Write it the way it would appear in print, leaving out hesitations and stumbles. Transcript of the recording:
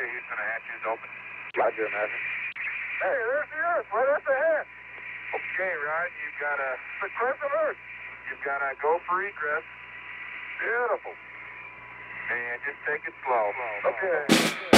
Houston, a hatch is open. Roger, American. Hey, there's the Earth, right at the head. Okay, Rod, you've got a The crescent Earth. you've got to go for egress, Beautiful. and just take it slow. Okay.